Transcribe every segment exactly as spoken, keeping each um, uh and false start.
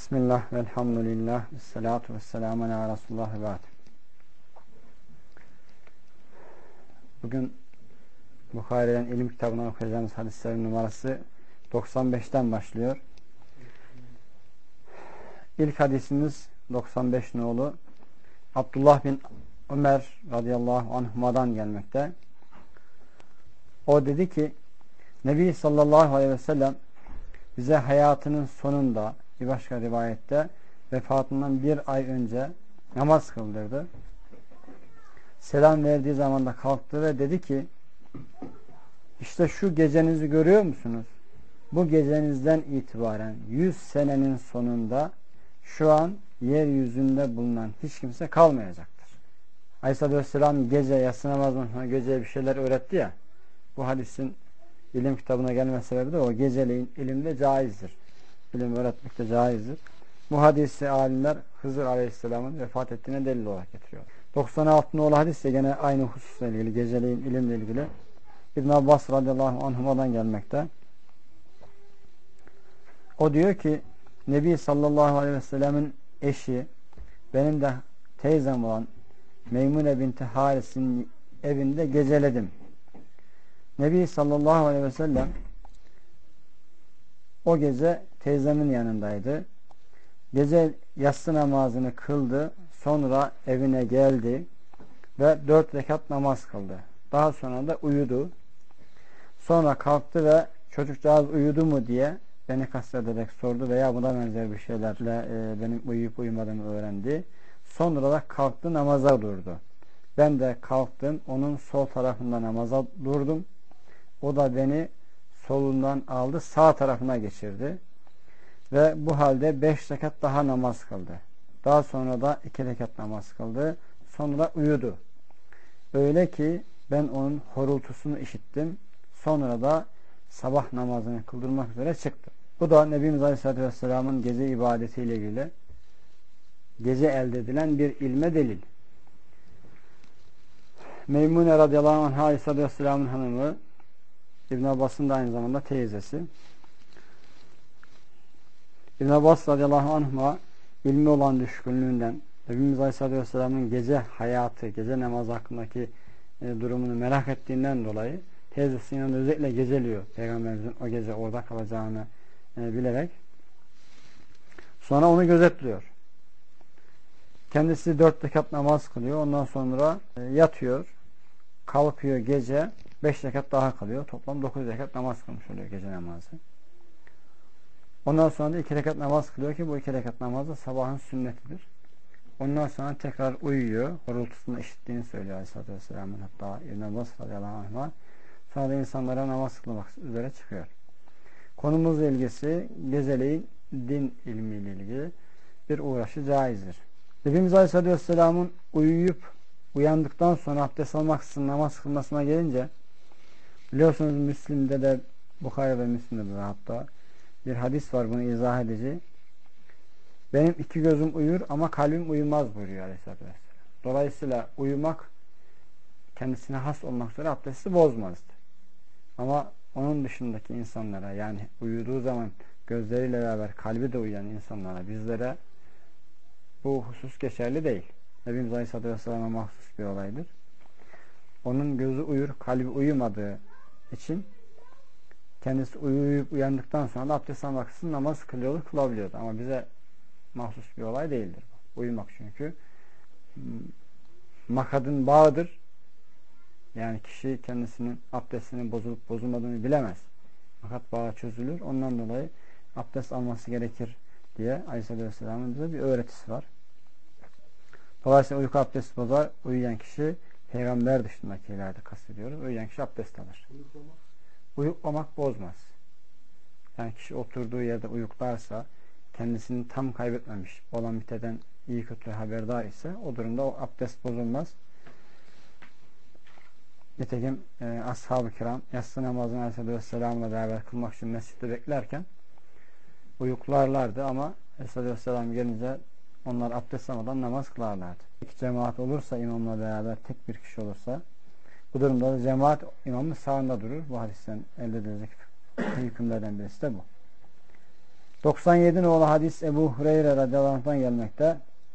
Bismillah, velhamdülillah, vessalatu vesselamu ala Resulullah ve ba'd. Bugün Bukhari'den ilim kitabından okuyacağımız hadislerin numarası doksan beşten başlıyor. İlk hadisimiz doksan beş nolu Abdullah bin Ömer radıyallahu anhuma'dan gelmekte. O dedi ki, Nebi sallallahu aleyhi ve sellem bize hayatının sonunda, bir başka rivayette vefatından bir ay önce namaz kıldırdı. Selam verdiği zaman da kalktı ve dedi ki, işte şu gecenizi görüyor musunuz? Bu gecenizden itibaren yüz senenin sonunda şu an yeryüzünde bulunan hiç kimse kalmayacaktır. Aleyhisselatü Vesselam gece yatsı namazından sonra geceye bir şeyler öğretti ya, bu hadisin ilim kitabına gelme sebebi de o, geceleyin ilimde caizdir. İlim öğretmek de caizdir. Bu hadisi alimler Hızır Aleyhisselam'ın vefat ettiğine delil olarak getiriyor. doksan altı nolu hadis de gene aynı hususla ilgili, geceleyin ilimle ilgili. İbn Abbas radıyallahu anhuma'dan gelmekte. O diyor ki, Nebi sallallahu aleyhi ve sellemin eşi, benim de teyzem olan Meymune binti Haris'in evinde geceledim. Nebi sallallahu aleyhi ve sellem o gece teyzemin yanındaydı. Gece yatsı namazını kıldı. Sonra evine geldi ve dört rekat namaz kıldı. Daha sonra da uyudu. Sonra kalktı ve çocukcağız uyudu mu diye beni kastederek sordu veya buna benzer bir şeylerle e, benim uyuyup uyumadığımı öğrendi. Sonra da kalktı, namaza durdu. Ben de kalktım, onun sol tarafında namaza durdum. O da beni solundan aldı, sağ tarafına geçirdi. Ve bu halde beş rekat daha namaz kıldı. Daha sonra da iki rekat namaz kıldı. Sonra uyudu. Öyle ki ben onun horultusunu işittim. Sonra da sabah namazını kıldırmak üzere çıktı. Bu da Nebimiz Aleyhisselatü Vesselam'ın gece ibadetiyle ilgili gece elde edilen bir ilme delil. Meymune radıyallahu anh Aleyhisselatü Vesselam'ın hanımı, İbn Abbas'ın da aynı zamanda teyzesi. İbn Abbas radıyallahu anh'a ilmi olan düşkünlüğünden, Nebimiz Aleyhisselatü Vesselam'ın gece hayatı, gece namazı hakkındaki e, durumunu merak ettiğinden dolayı teyzesinin yanında özellikle geceliyor. Peygamberimizin o gece orada kalacağını e, bilerek. Sonra onu gözetliyor. Kendisi dört rekat namaz kılıyor. Ondan sonra e, yatıyor. Kalkıyor gece. Beş rekat daha kalıyor. Toplam dokuz rekat namaz kılmış oluyor gece namazı. Ondan sonra da iki rekat namaz kılıyor ki bu iki rekat namaz da sabahın sünnetidir. Ondan sonra tekrar uyuyor. Horultusunu işittiğini söylüyor Aleyhisselatü Vesselam'ın, hatta İbn Abbas radıyallahu anh'a. Sonra da insanlara namaz kılmak üzere çıkıyor. Konumuzla ilgisi geceleyin din ilmiyle ilgili bir uğraşı caizdir. Nebimiz Aleyhisselatü Vesselam'ın uyuyup uyandıktan sonra abdest almaksızın namaz kılmasına gelince, biliyorsunuz Müslim'de de, Bukhari ve Müslim'de de hatta bir hadis var bunu izah edici. Benim iki gözüm uyur ama kalbim uyumaz buyuruyor Aleyhisselatü Vesselam. Dolayısıyla uyumak kendisine has olmak üzere abdesti bozmazdı. Ama onun dışındaki insanlara, yani uyuduğu zaman gözleriyle beraber kalbi de uyuyan insanlara, bizlere bu husus geçerli değil. Nebimiz Aleyhisselatü Vesselam'a mahsus bir olaydır. Onun gözü uyur, kalbi uyumadığı için kendisi uyuyup uyandıktan sonra da abdest almaksızın namaz kılıyordu, kılabiliyordu. Ama bize mahsus bir olay değildir. Uyumak çünkü makadın bağıdır. Yani kişi kendisinin abdestinin bozulup bozulmadığını bilemez. Makat bağı çözülür. Ondan dolayı abdest alması gerekir diye Aleyhisselatü Vesselam'ın bize bir öğretisi var. Dolayısıyla uyku abdesti bozar. Uyuyan kişi, peygamber dışındakilerde kastediyoruz. Uyuyan kişi abdest alır. Uyuklamak? Uyuklamak bozmaz. Yani kişi oturduğu yerde uyuklarsa, kendisini tam kaybetmemiş, olan biteden iyi kötü haberdar ise o durumda o abdest bozulmaz. Nitekim e, ashab-ı kiram yatsı namazını Aleyhisselatü Vesselam'la beraber kılmak için mescitte beklerken uyuklarlardı ama Aleyhisselatü Vesselam gelince onlar abdest almadan namaz kılarlardı. İki cemaat olursa, imamla beraber tek bir kişi olursa, bu durumda da cemaat imamın sağında durur. Bu hadisten elde edilecek hükümlerden birisi de bu. doksan yedi nolu hadis Ebu Hureyre radıyallahu anh'tan gelmekte.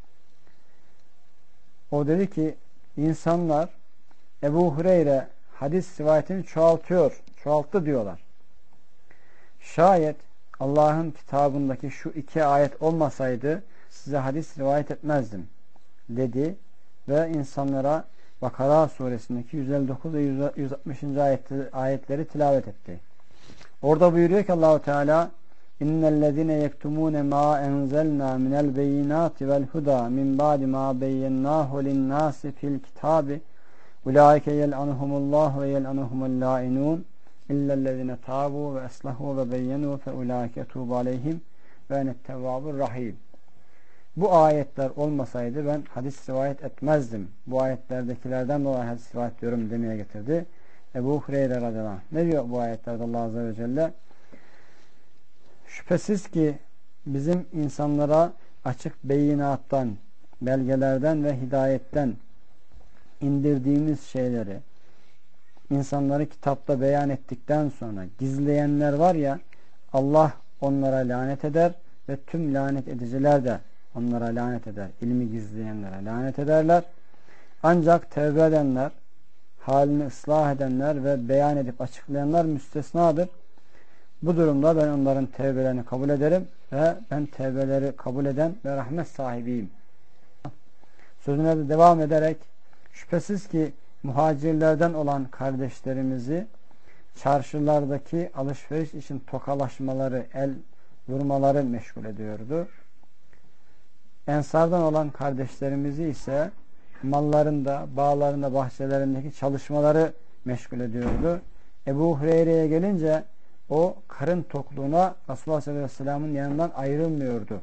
O dedi ki insanlar Ebu Hureyre hadis rivayetini çoğaltıyor, çoğalttı diyorlar. Şayet Allah'ın kitabındaki şu iki ayet olmasaydı size hadis rivayet etmezdim dedi ve insanlara Bakara suresindeki yüz elli dokuz ve yüz altmışıncı ayetleri tilavet etti. Orada buyuruyor ki Allahu Teala İnnellezine yektumune ma enzelna minel beyinati vel huda min ba'di ma beyyennahu linnâsi fil kitabi ulaike yel'anuhumullahu ve yel'anuhumul la'inun illellezine tabu ve eslahu ve beyyenu fe ulaike etûbu aleyhim ve enettevvâbur rahîm. Bu ayetler olmasaydı ben hadis rivayet etmezdim. Bu ayetlerdekilerden dolayı hadis rivayet diyorum demeye getirdi Ebu Hureyre radıyallahu anh. Ne diyor bu ayetlerde Allah azze ve celle? Şüphesiz ki bizim insanlara açık beyinattan, belgelerden ve hidayetten indirdiğimiz şeyleri insanları kitapta beyan ettikten sonra gizleyenler var ya, Allah onlara lanet eder ve tüm lanet ediciler de onlara lanet eder. İlmi gizleyenlere lanet ederler. Ancak tevbe edenler, halini ıslah edenler ve beyan edip açıklayanlar müstesnadır. Bu durumda ben onların tevbelerini kabul ederim ve ben tevbeleri kabul eden ve rahmet sahibiyim. Sözüne de devam ederek şüphesiz ki muhacirlerden olan kardeşlerimizi çarşılardaki alışveriş için tokalaşmaları, el vurmaları meşgul ediyordu. Ensardan olan kardeşlerimizi ise mallarında, bağlarında, bahçelerindeki çalışmaları meşgul ediyordu. Ebu Hureyre'ye gelince o karın tokluğuna Resulullah sallallahu aleyhi ve sellem'in yanından ayrılmıyordu.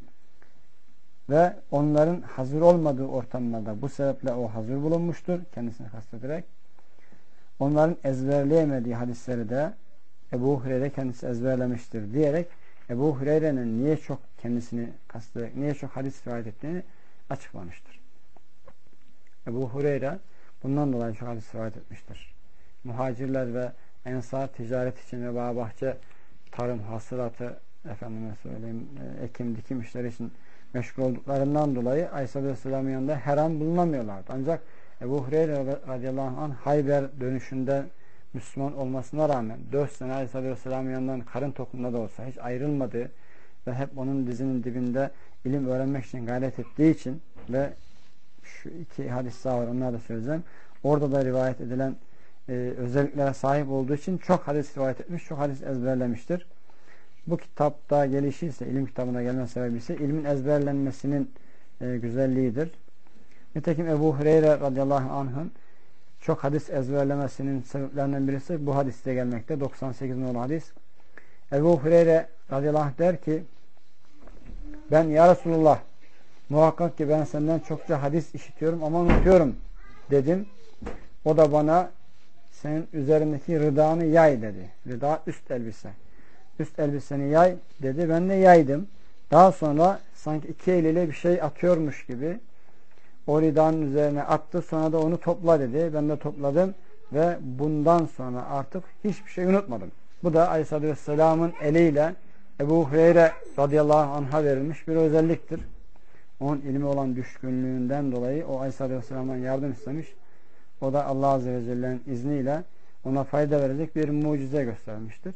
Ve onların hazır olmadığı ortamlarda bu sebeple o hazır bulunmuştur. Kendisini kastederek. Onların ezberleyemediği hadisleri de Ebu Hureyre kendisi ezberlemiştir diyerek Ebu Hureyre'nin niye çok kendisini kastederek, niye çok hadis rivayet ettiğini açıklamıştır. Ebu Hureyre bundan dolayı çok hadis rivayet etmiştir. Muhacirler ve ensar ticaret için ve bağ bahçe, tarım, hasılatı, efendime söyleyeyim, ekim, dikim işleri için meşgul olduklarından dolayı Aleyhisselam'ın yanında her an bulunamıyorlardı. Ancak Ebu Hureyre radıyallahu anh Hayber dönüşünde Müslüman olmasına rağmen dört sene Aleyhisselam'ın yanından karın tokluğunda da olsa hiç ayrılmadığı ve hep onun dizinin dibinde ilim öğrenmek için gayret ettiği için ve şu iki hadis daha var, onları da söyleyeceğim. Orada da rivayet edilen e, özelliklere sahip olduğu için çok hadis rivayet etmiş, çok hadis ezberlemiştir. Bu kitapta gelişi ise, ilim kitabına gelme sebebi ise ilmin ezberlenmesinin e, güzelliğidir. Nitekim Ebu Hureyre radıyallahu anh'ın çok hadis ezberlemesinin sebeplerinden birisi bu hadiste gelmekte. doksan sekiz nolu hadis. Ebu Hureyre radıyallahu anh der ki ben ya Resulullah muhakkak ki ben senden çokça hadis işitiyorum ama unutuyorum dedim. O da bana senin üzerindeki rıdanı yay dedi. Rıda üst elbise. Üst elbiseni yay dedi. Ben de yaydım. Daha sonra sanki iki eliyle bir şey atıyormuş gibi o ridanın üzerine attı. Sonra da onu topla dedi. Ben de topladım ve bundan sonra artık hiçbir şey unutmadım. Bu da Aleyhisselatü Vesselam'ın eliyle Ebu Hureyre radıyallahu anh'a verilmiş bir özelliktir. Onun ilmi olan düşkünlüğünden dolayı o Aleyhisselatü Vesselam'dan yardım istemiş. O da Allah Azze ve Celle'nin izniyle ona fayda verecek bir mucize göstermiştir.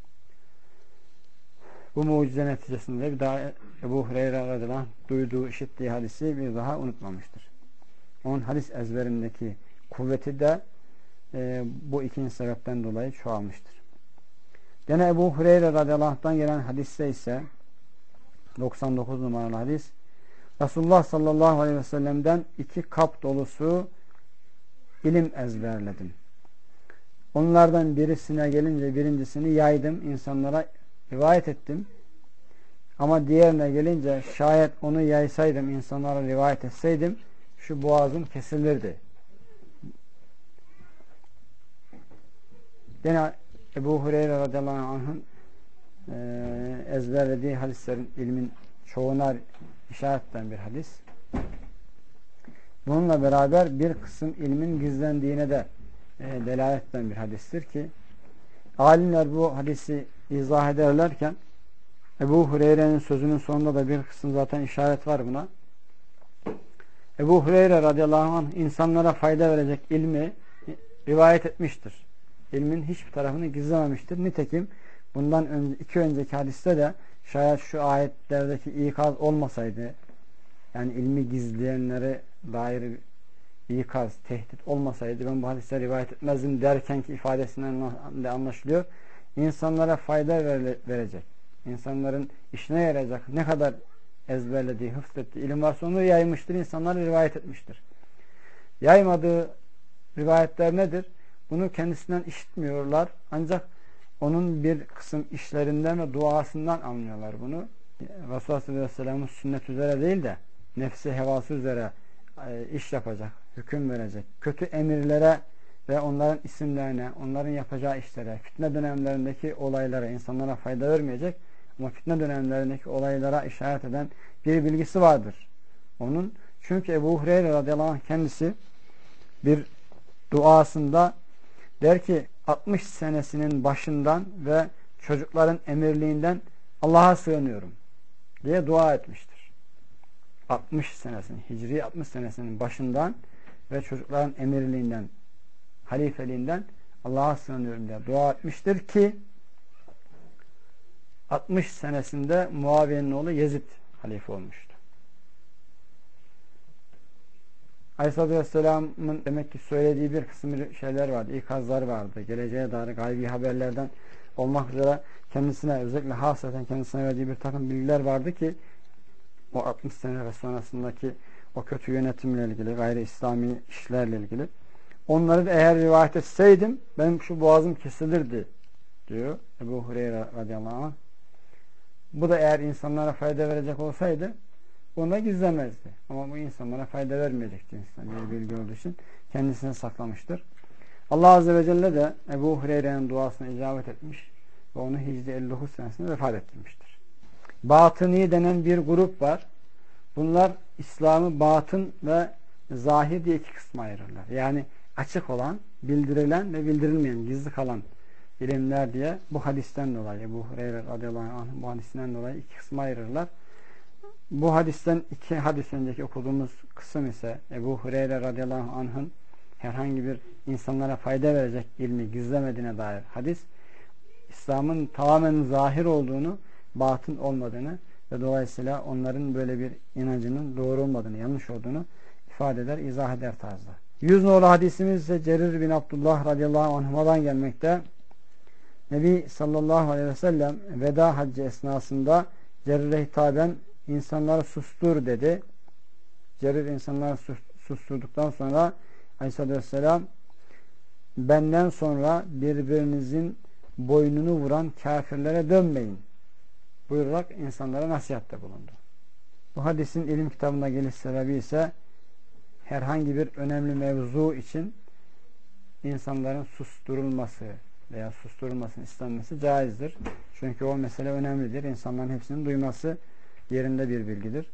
Bu mucize neticesinde bir daha Ebu Hureyre radıyallahu anh duyduğu, işittiği hadisi bir daha unutmamıştır. Onun hadis ezberindeki kuvveti de e, bu ikinci sebepten dolayı çoğalmıştır. Gene Ebu Hureyre radıyallahu anh'tan gelen hadiste ise doksan dokuz numaralı hadis, Resulullah sallallahu aleyhi ve sellem'den iki kap dolusu ilim ezberledim. Onlardan birisine gelince birincisini yaydım, insanlara rivayet ettim. Ama diğerine gelince şayet onu yaysaydım, insanlara rivayet etseydim şu boğazım kesilirdi. Yine Ebu Hureyre radıyallahu anh'ın e, ezberlediği hadislerin ilmin çoğuna işaretten bir hadis. Bununla beraber bir kısım ilmin gizlendiğine de e, delaletten bir hadistir ki alimler bu hadisi izah ederlerken Ebu Hureyre'nin sözünün sonunda da bir kısım zaten işaret var buna. Ebu Hureyre radıyallahu anh insanlara fayda verecek ilmi rivayet etmiştir. İlmin hiçbir tarafını gizlememiştir. Nitekim bundan önce, iki önceki hadiste de şayet şu ayetlerdeki ikaz olmasaydı, yani ilmi gizleyenlere dair ikaz, tehdit olmasaydı ben bu hadisleri rivayet etmezdim derken ki ifadesinden de anlaşılıyor. İnsanlara fayda verecek, insanların işine yarayacak ne kadar ezberlediği, hıfzettiği ilim varsa onu yaymıştır, insanlara rivayet etmiştir. Yaymadığı rivayetler nedir? Bunu kendisinden işitmiyorlar. Ancak onun bir kısım işlerinden ve duasından anlıyorlar bunu. Resulullah sallallahu aleyhi ve sellem'in sünnet üzere değil de nefsi hevası üzere iş yapacak, hüküm verecek. Kötü emirlere ve onların isimlerine, onların yapacağı işlere, fitne dönemlerindeki olaylara, insanlara fayda vermeyecek ama fitne dönemlerindeki olaylara işaret eden bir bilgisi vardır onun. Çünkü Ebu Hureyre radıyallahu anh kendisi bir duasında der ki altmış senesinin başından ve çocukların emirliğinden Allah'a sığınıyorum diye dua etmiştir. altmış senesinin, Hicri altmış senesinin başından ve çocukların emirliğinden, halifeliğinden Allah'a sığınıyorum diye dua etmiştir ki altmış senesinde Muaviye'nin oğlu Yezid halife olmuştu. Aleyhisselatü Vesselam'ın demek ki söylediği bir kısım şeyler vardı, ikazlar vardı. Geleceğe dair gaybi haberlerden olmak üzere kendisine, özellikle hasreten kendisine verdiği bir takım bilgiler vardı ki o altmış sene ve sonrasındaki o kötü yönetimle ilgili, gayri İslami işlerle ilgili. Onları da eğer rivayet etseydim benim şu boğazım kesilirdi diyor Ebu Hureyre radıyallahu anh. Bu da eğer insanlara fayda verecek olsaydı bunu da gizlemezdi. Ama bu insanlara fayda vermeyecekti insan. Bir bilgi olduğu için kendisine saklamıştır. Allah Azze ve Celle de Ebu Hureyre'nin duasına icabet etmiş ve onu Hicri elli dokuz senesinde vefat ettirmiştir. Batıni denen bir grup var. Bunlar İslam'ı batın ve zahir diye iki kısma ayırırlar. Yani açık olan, bildirilen ve bildirilmeyen, gizli kalan ilimler diye bu hadisten dolayı, Ebu Hureyre radıyallahu anh bu hadisinden dolayı iki kısma ayırırlar. Bu hadisten iki hadis önceki okuduğumuz kısım ise Ebu Hureyre radıyallahu anh'ın herhangi bir insanlara fayda verecek ilmi gizlemediğine dair hadis, İslam'ın tamamen zahir olduğunu, batın olmadığını ve dolayısıyla onların böyle bir inancının doğru olmadığını, yanlış olduğunu ifade eder, izah eder tarzda. Yüz nolu hadisimiz ise Cerir bin Abdullah radıyallahu anh'dan gelmekte. Nebi sallallahu aleyhi ve sellem veda haccı esnasında Cerir'e hitaben insanları sustur dedi. Cerir insanları susturduktan sonra aleyhissalatü vesselam benden sonra birbirinizin boynunu vuran kafirlere dönmeyin buyurarak insanlara nasihatte bulundu. Bu hadisin ilim kitabında geliş sebebi ise herhangi bir önemli mevzu için insanların susturulması veya susturulmasını istenmesi caizdir. Çünkü o mesele önemlidir. İnsanların hepsinin duyması yerinde bir bilgidir.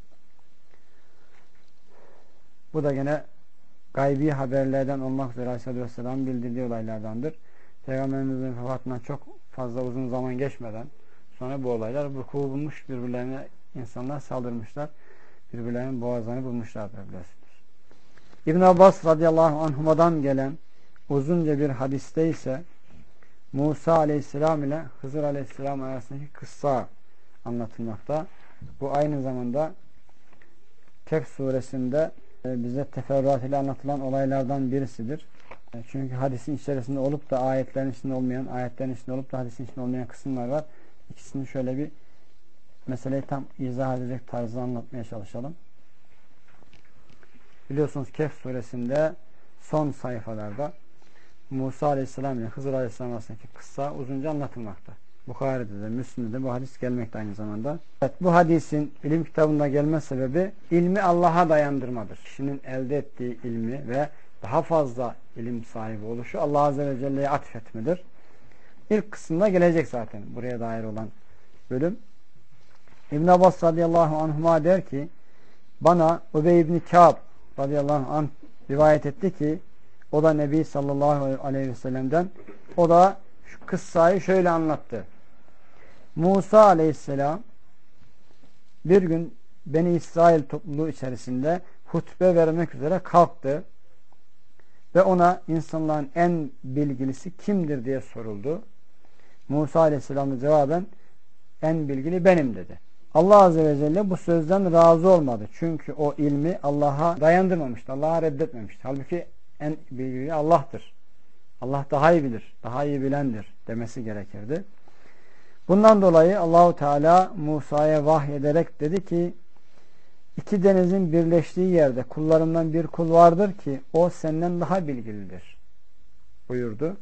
Bu da gene gaybi haberlerden olmak üzere Aleyhisselatü Vesselam bildirdiği olaylardandır. Peygamberimizin vefatından çok fazla uzun zaman geçmeden sonra bu olaylar vuku bulmuş, birbirlerine insanlar saldırmışlar. Birbirlerinin boğazlarını bulmuşlardır biliyorsunuz. İbn Abbas radıyallahu anhuma'dan gelen uzunca bir hadiste ise Musa aleyhisselam ile Hızır aleyhisselam arasındaki kıssa anlatılmakta. Bu aynı zamanda Kehf suresinde bize teferruat ile anlatılan olaylardan birisidir. Çünkü hadisin içerisinde olup da ayetlerin içinde olmayan, ayetlerin içinde olup da hadisin içinde olmayan kısımlar var. İkisini şöyle bir meseleyi tam izah edecek tarzda anlatmaya çalışalım. Biliyorsunuz Kehf suresinde son sayfalarda Musa aleyhisselam ile Hızır aleyhisselam arasındaki kıssa uzunca anlatılmakta. Bukhari'de de, Müslim'de de bu hadis gelmekte aynı zamanda. Evet, bu hadisin ilim kitabında gelme sebebi ilmi Allah'a dayandırmadır. Kişinin elde ettiği ilmi ve daha fazla ilim sahibi oluşu Allah Azze ve Celle'ye atfetmedir. İlk kısımda gelecek zaten buraya dair olan bölüm. İbn Abbas radıyallahu anhuma der ki bana Ubey ibn Kâb radıyallahu anh rivayet etti ki o da Nebi sallallahu aleyhi ve sellem'den o da şu kıssayı şöyle anlattı. Musa aleyhisselam bir gün Beni İsrail topluluğu içerisinde hutbe vermek üzere kalktı ve ona insanların en bilgilisi kimdir diye soruldu. Musa Aleyhisselam da cevaben en bilgili benim dedi. Allah Azze ve Celle bu sözden razı olmadı. Çünkü o ilmi Allah'a dayandırmamıştı. Allah'a reddetmemişti. Halbuki en bilgili Allah'tır. Allah daha iyi bilir, daha iyi bilendir demesi gerekirdi. Bundan dolayı Allahu Teala Musa'ya vahyederek dedi ki, İki denizin birleştiği yerde kullarımdan bir kul vardır ki o senden daha bilgilidir buyurdu.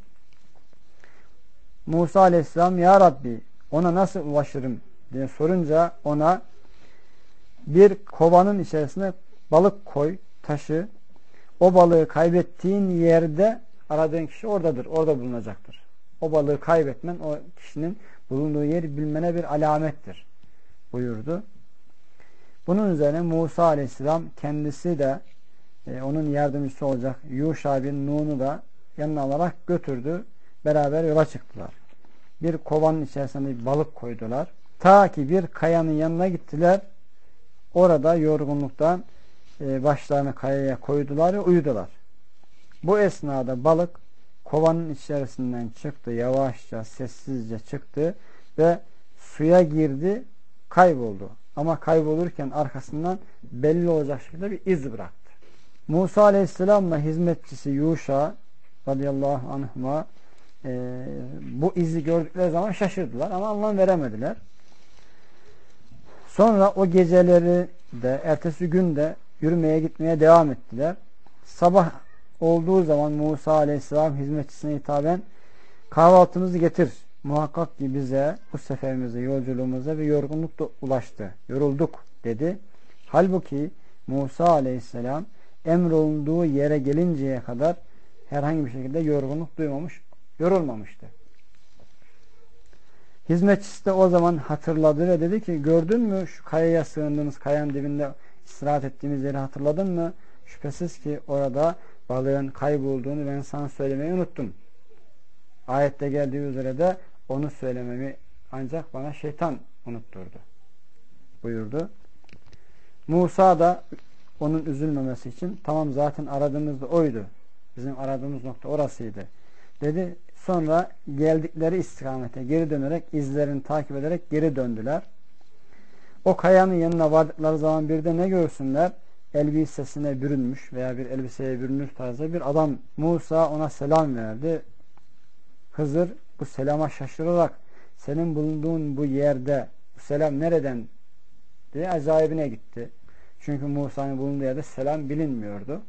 Musa Aleyhisselam, Ya Rabbi ona nasıl ulaşırım diye sorunca ona bir kovanın içerisine balık koy, taşı, o balığı kaybettiğin yerde aradığın kişi oradadır, orada bulunacaktır. O balığı kaybetmen o kişinin bulunduğu yeri bilmene bir alamettir buyurdu. Bunun üzerine Musa Aleyhisselam kendisi de e, onun yardımcısı olacak Yuşa bin Nun'u da yanına alarak götürdü. Beraber yola çıktılar. Bir kovanın içerisine bir balık koydular. Ta ki bir kayanın yanına gittiler. Orada yorgunluktan e, başlarını kayaya koydular ve uyudular. Bu esnada balık kovanın içerisinden çıktı. Yavaşça, sessizce çıktı ve suya girdi, kayboldu. Ama kaybolurken arkasından belli olacak şekilde bir iz bıraktı. Musa Aleyhisselam'la hizmetçisi Yuşa radıyallahu anhuma e, bu izi gördükleri zaman şaşırdılar ama anlam veremediler. Sonra o geceleri de ertesi gün de yürümeye gitmeye devam ettiler. Sabah olduğu zaman Musa Aleyhisselam hizmetçisine hitaben kahvaltımızı getir. Muhakkak ki bize bu seferimize, yolculuğumuza bir yorgunluk da ulaştı. Yorulduk dedi. Halbuki Musa Aleyhisselam emrolunduğu yere gelinceye kadar herhangi bir şekilde yorgunluk duymamış, yorulmamıştı. Hizmetçisi de o zaman hatırladı ve dedi ki, gördün mü şu kayaya sığındığımız, kayanın dibinde istirahat ettiğimiz yeri hatırladın mı? Şüphesiz ki orada balığın kaybolduğunu ben sana söylemeyi unuttum. Ayette geldiği üzere de onu söylememi ancak bana şeytan unutturdu buyurdu. Musa da onun üzülmemesi için tamam zaten aradığımız da oydu. Bizim aradığımız nokta orasıydı dedi. Sonra geldikleri istikamete geri dönerek izlerini takip ederek geri döndüler. O kayanın yanına vardıkları zaman bir de ne görsünler? Elbisesine bürünmüş veya bir elbiseye bürünmüş tarzda bir adam. Musa ona selam verdi. Hızır bu selama şaşırarak senin bulunduğun bu yerde bu selam nereden diye acayibine gitti. Çünkü Musa'nın bulunduğu yerde selam bilinmiyordu.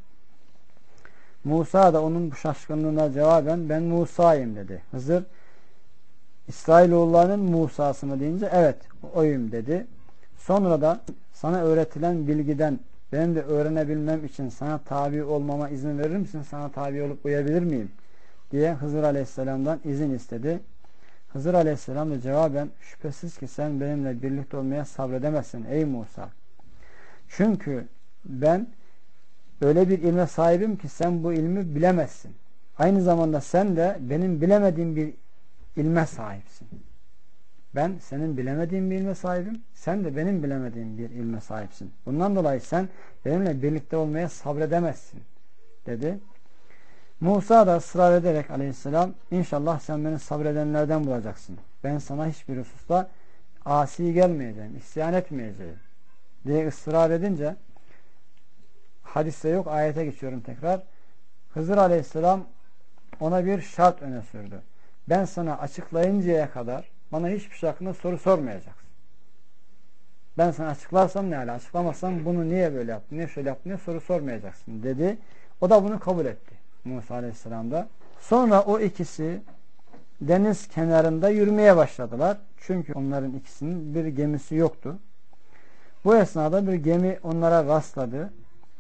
Musa da onun bu şaşkınlığına cevaben ben Musa'yım dedi. Hızır İsrailoğullarının Musa'sı mı deyince evet oyum dedi. Sonra da sana öğretilen bilgiden benim de öğrenebilmem için sana tabi olmama izin verir misin? Sana tabi olup uyabilir miyim? Diye Hızır Aleyhisselam'dan izin istedi. Hızır Aleyhisselam da cevaben şüphesiz ki sen benimle birlikte olmaya sabredemezsin ey Musa. Çünkü ben öyle bir ilme sahibim ki sen bu ilmi bilemezsin. Aynı zamanda sen de benim bilemediğim bir ilme sahipsin. Ben senin bilemediğin bir ilme sahibim. Sen de benim bilemediğim bir ilme sahipsin. Bundan dolayı sen benimle birlikte olmaya sabredemezsin dedi. Musa da ısrar ederek aleyhisselam inşallah sen beni sabredenlerden bulacaksın. Ben sana hiçbir hususta asi gelmeyeceğim, isyan etmeyeceğim diye ısrar edince hadiste yok, ayete geçiyorum tekrar. Hızır Aleyhisselam ona bir şart öne sürdü. Ben sana açıklayıncaya kadar bana hiçbir şey hakkında soru sormayacaksın. Ben sana açıklarsam ne hala, açıklamazsam bunu niye böyle yaptın, niye şöyle yaptın diye soru sormayacaksın dedi. O da bunu kabul etti Musa Aleyhisselam da. Sonra o ikisi deniz kenarında yürümeye başladılar. Çünkü onların ikisinin bir gemisi yoktu. Bu esnada bir gemi onlara rastladı.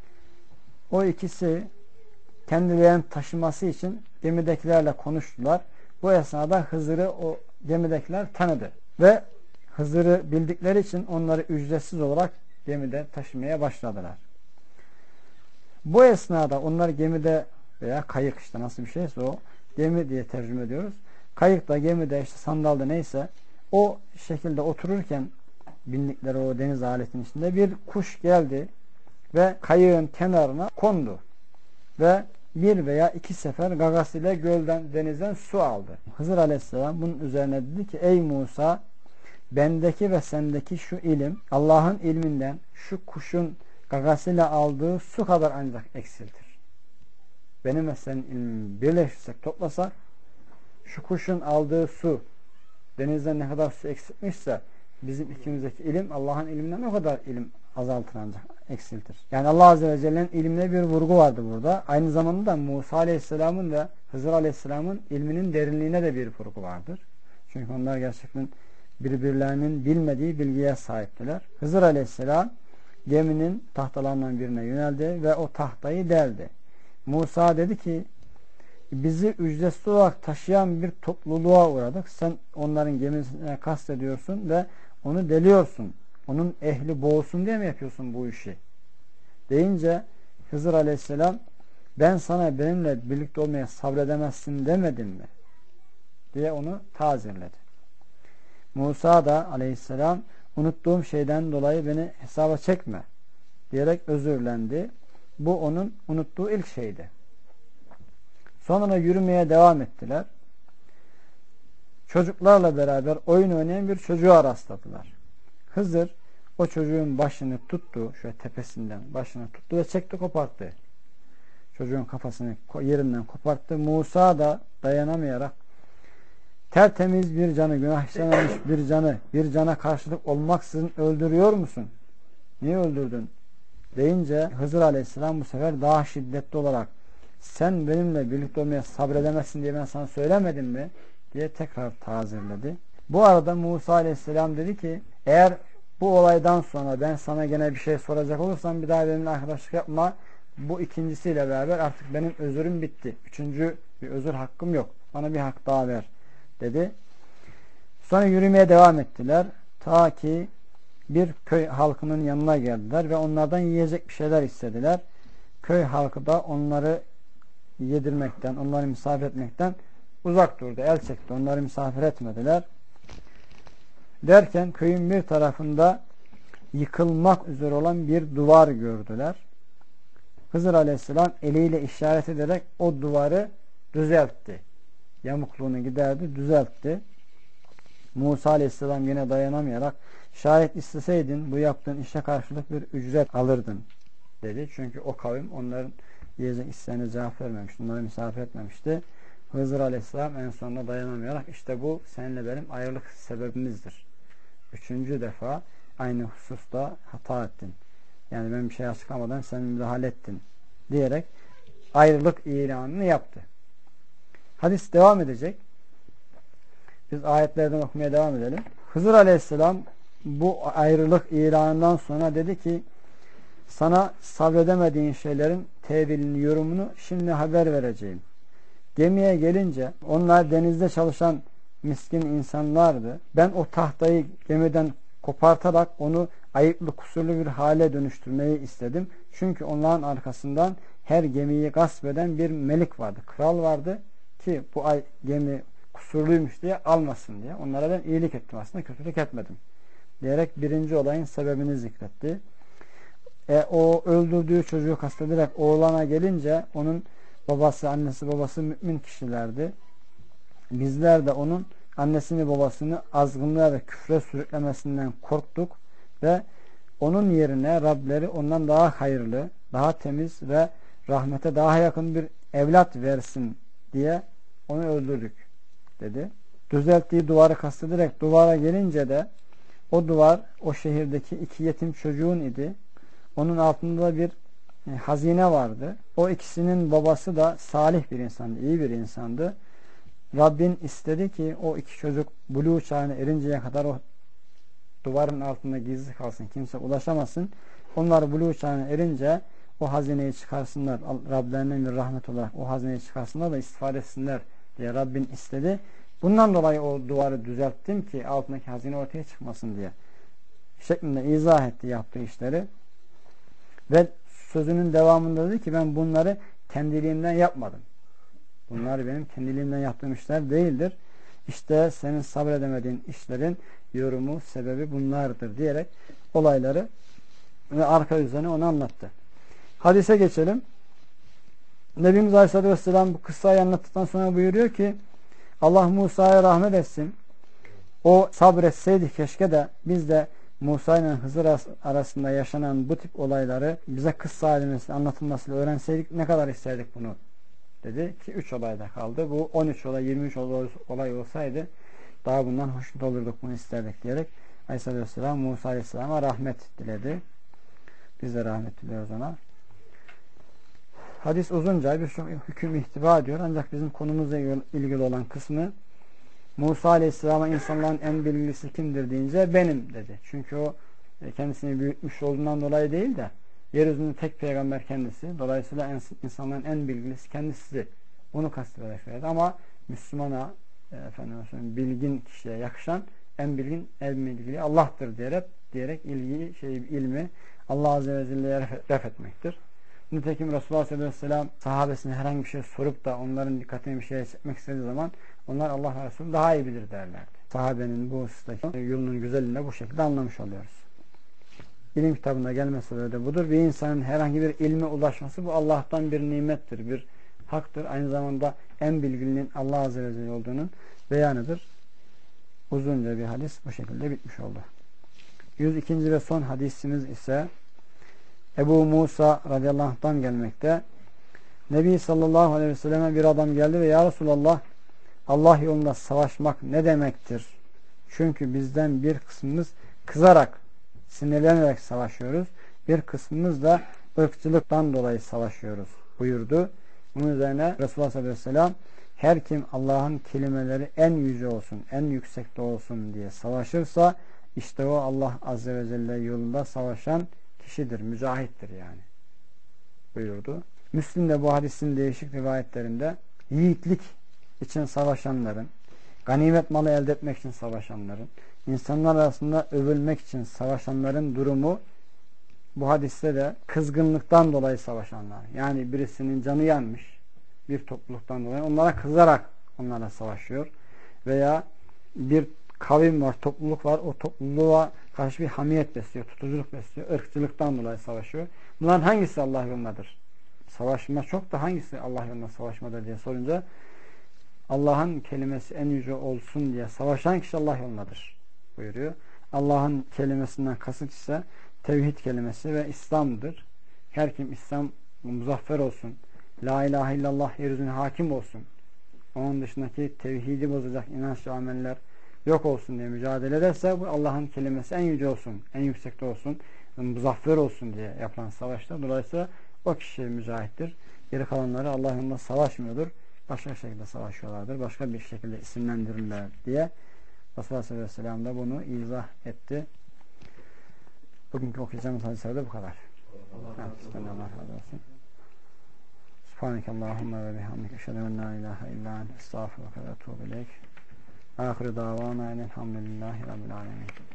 O ikisi kendilerinin taşıması için gemidekilerle konuştular. Bu esnada Hızır'ı o gemidekiler tanıdı. Ve Hızır'ı bildikleri için onları ücretsiz olarak gemide taşımaya başladılar. Bu esnada onlar gemide veya kayık işte nasıl bir şeyse o gemi diye tercüme ediyoruz. Kayıkta, gemide, işte sandalda neyse o şekilde otururken bindikleri o deniz aletinin içinde bir kuş geldi ve kayığın kenarına kondu ve bir veya iki sefer gagasıyla gölden, denizden su aldı. Hızır Aleyhisselam bunun üzerine dedi ki ey Musa, bendeki ve sendeki şu ilim Allah'ın ilminden şu kuşun gagasıyla aldığı su kadar ancak eksiltir. Benim ve senin ilmimi birleştirsek, toplasak şu kuşun aldığı su denizden ne kadar su eksiltmişse bizim ikimizdeki ilim Allah'ın ilminden o kadar ilim azaltır ancak, eksiltir. Yani Allah Azze ve Celle'nin ilmine bir vurgu vardı burada. Aynı zamanda da Musa Aleyhisselam'ın ve Hızır Aleyhisselam'ın ilminin derinliğine de bir vurgu vardır. Çünkü onlar gerçekten birbirlerinin bilmediği bilgiye sahiptiler. Hızır Aleyhisselam geminin tahtalarından birine yöneldi ve o tahtayı deldi. Musa dedi ki bizi ücretsiz olarak taşıyan bir topluluğa uğradık. Sen onların gemisine kastediyorsun ve onu deliyorsun. Onun ehli boğulsun diye mi yapıyorsun bu işi? Deyince Hızır Aleyhisselam ben sana benimle birlikte olmaya sabredemezsin demedim mi? Diye onu tazirledi. Musa da Aleyhisselam unuttuğum şeyden dolayı beni hesaba çekme diyerek özürlendi. Bu onun unuttuğu ilk şeydi. Sonra yürümeye devam ettiler. Çocuklarla beraber oyun oynayan bir çocuğa rastladılar. Hızır o çocuğun başını tuttu, şöyle tepesinden başını tuttu ve çekti, koparttı. Çocuğun kafasını yerinden koparttı. Musa da dayanamayarak tertemiz bir canı, günah işlememiş bir canı, bir cana karşılık olmaksızın öldürüyor musun? Niye öldürdün? Deyince Hızır Aleyhisselam bu sefer daha şiddetli olarak sen benimle birlikte olmaya sabredemezsin diye ben sana söylemedim mi? Diye tekrar tazirledi. Bu arada Musa Aleyhisselam dedi ki eğer bu olaydan sonra ben sana gene bir şey soracak olursam bir daha benimle arkadaşlık yapma. Bu ikincisiyle beraber artık benim özürüm bitti. Üçüncü bir özür hakkım yok. Bana bir hak daha ver dedi. Sonra yürümeye devam ettiler. Ta ki bir köy halkının yanına geldiler ve onlardan yiyecek bir şeyler istediler. Köy halkı da onları yedirmekten, onları misafir etmekten uzak durdu. El çekti. Onları misafir etmediler. Derken köyün bir tarafında yıkılmak üzere olan bir duvar gördüler. Hızır Aleyhisselam eliyle işaret ederek o duvarı düzeltti. Yamukluğunu giderdi, düzeltti. Musa Aleyhisselam yine dayanamayarak şayet isteseydin bu yaptığın işe karşılık bir ücret alırdın dedi. Çünkü o kavim onların yiyecek isteğine cevap vermemişti. Onları misafir etmemişti. Hızır Aleyhisselam en sonunda dayanamayarak işte bu seninle benim ayrılık sebebimizdir. Üçüncü defa aynı hususta hata ettin. Yani ben bir şey açıklamadan sen müdahale ettin diyerek ayrılık ilanını yaptı. Hadis devam edecek. Biz ayetlerden okumaya devam edelim. Hızır Aleyhisselam bu ayrılık ilanından sonra dedi ki sana sabredemediğin şeylerin tevilini, yorumunu şimdi haber vereceğim. Gemiye gelince onlar denizde çalışan miskin insanlardı. Ben o tahtayı gemiden kopartarak onu ayıplı, kusurlu bir hale dönüştürmeyi istedim. Çünkü onların arkasından her gemiyi gasp eden bir melik vardı, kral vardı ki bu ay gemi kusurluymuş diye almasın diye. Onlara ben iyilik ettim aslında, kötülük etmedim diyerek birinci olayın sebebini zikretti. E, o öldürdüğü çocuğu kastederek oğlana gelince onun babası, annesi, babası mümin kişilerdi. Bizler de onun annesini, babasını azgınlığa ve küfre sürüklemesinden korktuk ve onun yerine Rableri ondan daha hayırlı, daha temiz ve rahmete daha yakın bir evlat versin diye onu öldürdük dedi. Düzelttiği duvarı kastederek duvara gelince de o duvar o şehirdeki iki yetim çocuğun idi. Onun altında bir e, hazine vardı. O ikisinin babası da salih bir insandı, iyi bir insandı. Rabbin istedi ki o iki çocuk buluğ çağına erinceye kadar o duvarın altında gizli kalsın, kimse ulaşamasın. Onlar buluğ çağına erince o hazineyi çıkarsınlar, Rablerinden bir rahmet olarak o hazineyi çıkarsınlar da istifade etsinler diye Rabbin istedi. Bundan dolayı o duvarı düzelttim ki altındaki hazine ortaya çıkmasın diye şeklinde izah etti yaptığı işleri. Ve sözünün devamında dedi ki ben bunları kendiliğimden yapmadım. Bunlar benim kendiliğimden yaptığım işler değildir. İşte senin sabredemediğin işlerin yorumu, sebebi bunlardır diyerek olayları ve arka yüzünü onu anlattı. Hadise geçelim. Nebimiz Aleyhisselatü Vesselam bu kıssayı anlattıktan sonra buyuruyor ki Allah Musa'ya rahmet etsin. O sabretseydi keşke de biz de Musa ile Hızır arasında yaşanan bu tip olayları bize kıssa halimesi anlatılmasıyla öğrenseydik ne kadar isterdik bunu dedi ki üç olayda kaldı. Bu on üç olay, yirmi üç olay olsaydı daha bundan hoşnut olurduk, bunu isterdik diyerek Aleyhisselatü Vesselam Musa Aleyhisselam'a rahmet diledi. Biz de rahmet diliyoruz ona. Hadis uzunca birçok hüküm ihtiva ediyor. Ancak bizim konumuzla ilgili olan kısmı Musa Aleyhisselam'a insanların en bilgilisi kimdir deyince benim dedi. Çünkü o kendisini büyütmüş olduğundan dolayı değil de yeryüzünde tek peygamber kendisi. Dolayısıyla insanların en bilgilisi kendisi. Bunu kastederek söyledi. Ama Müslümana efendim, bilgin kişiye yakışan en bilgin, en bilgili Allah'tır diyerek, diyerek ilgiyi, şey, ilmi Allah Azze ve Celle'ye ref etmektir. Nitekim Resulullah sallallahu aleyhi ve sellem sahabesine herhangi bir şey sorup da onların dikkatini bir şeye çekmek istediği zaman onlar Allah ve Resulü daha iyi bilir derlerdi. Sahabenin bu hususdaki yolunun güzelliğini de bu şekilde anlamış oluyoruz. İlim kitabında gelmesi de budur. Bir insanın herhangi bir ilme ulaşması bu Allah'tan bir nimettir, bir haktır. Aynı zamanda en bilgilinin Allah Azze ve Celle olduğunun beyanıdır. Uzunca bir hadis bu şekilde bitmiş oldu. yüz ikinci ve son hadisimiz ise Ebu Musa radıyallahu anh'tan gelmekte. Nebi sallallahu aleyhi ve selleme bir adam geldi ve ya Resulallah, Allah yolunda savaşmak ne demektir? Çünkü bizden bir kısmımız kızarak, sinirlenerek savaşıyoruz. Bir kısmımız da ırkçılıktan dolayı savaşıyoruz buyurdu. Bunun üzerine Resulullah sallallahu aleyhi ve sellem her kim Allah'ın kelimeleri en yüce olsun, en yüksekte olsun diye savaşırsa işte o Allah Azze ve Celle yolunda savaşan kişidir, mücahittir yani buyurdu. Müslim'de bu hadisin değişik rivayetlerinde yiğitlik için savaşanların, ganimet malı elde etmek için savaşanların, insanlar arasında övülmek için savaşanların durumu bu hadiste de kızgınlıktan dolayı savaşanlar. Yani birisinin canı yanmış bir topluluktan dolayı onlara kızarak onlarla savaşıyor. Veya bir kavim var, topluluk var, o topluluğa karşı bir hamiyet besliyor, tutuculuk besliyor, ırkçılıktan dolayı savaşıyor. Bunların hangisi Allah yolundadır? Savaşma çok da hangisi Allah yolunda savaşmadır diye sorunca Allah'ın kelimesi en yüce olsun diye savaşan kişi Allah yolundadır buyuruyor. Allah'ın kelimesinden kasıt ise tevhid kelimesi ve İslam'dır. Her kim İslam muzaffer olsun, la ilahe illallah yeryüzüne hakim olsun, onun dışındaki tevhidi bozacak inanç ve ameller yok olsun diye mücadele ederse bu Allah'ın kelimesi en yüce olsun, en yüksekte olsun, muzaffer olsun diye yapılan savaşta. Dolayısıyla o kişi mücahittir. Geri kalanları Allah yolunda savaşmıyordur. Başka şekilde savaşıyorlardır. Başka bir şekilde isimlendirirler diye Resulullah sallallahu aleyhi ve sellem de bunu izah etti. Bugünkü okuyacağımız hadislerde bu kadar. Allah razı olsun. Subhanekallahumma ve bihamdik. Eşhedü en la ilahe illa ente estağfiruke ve etûbü ileyk. Âhiru dâvâna enelhamdülillahi rabbil âlemin.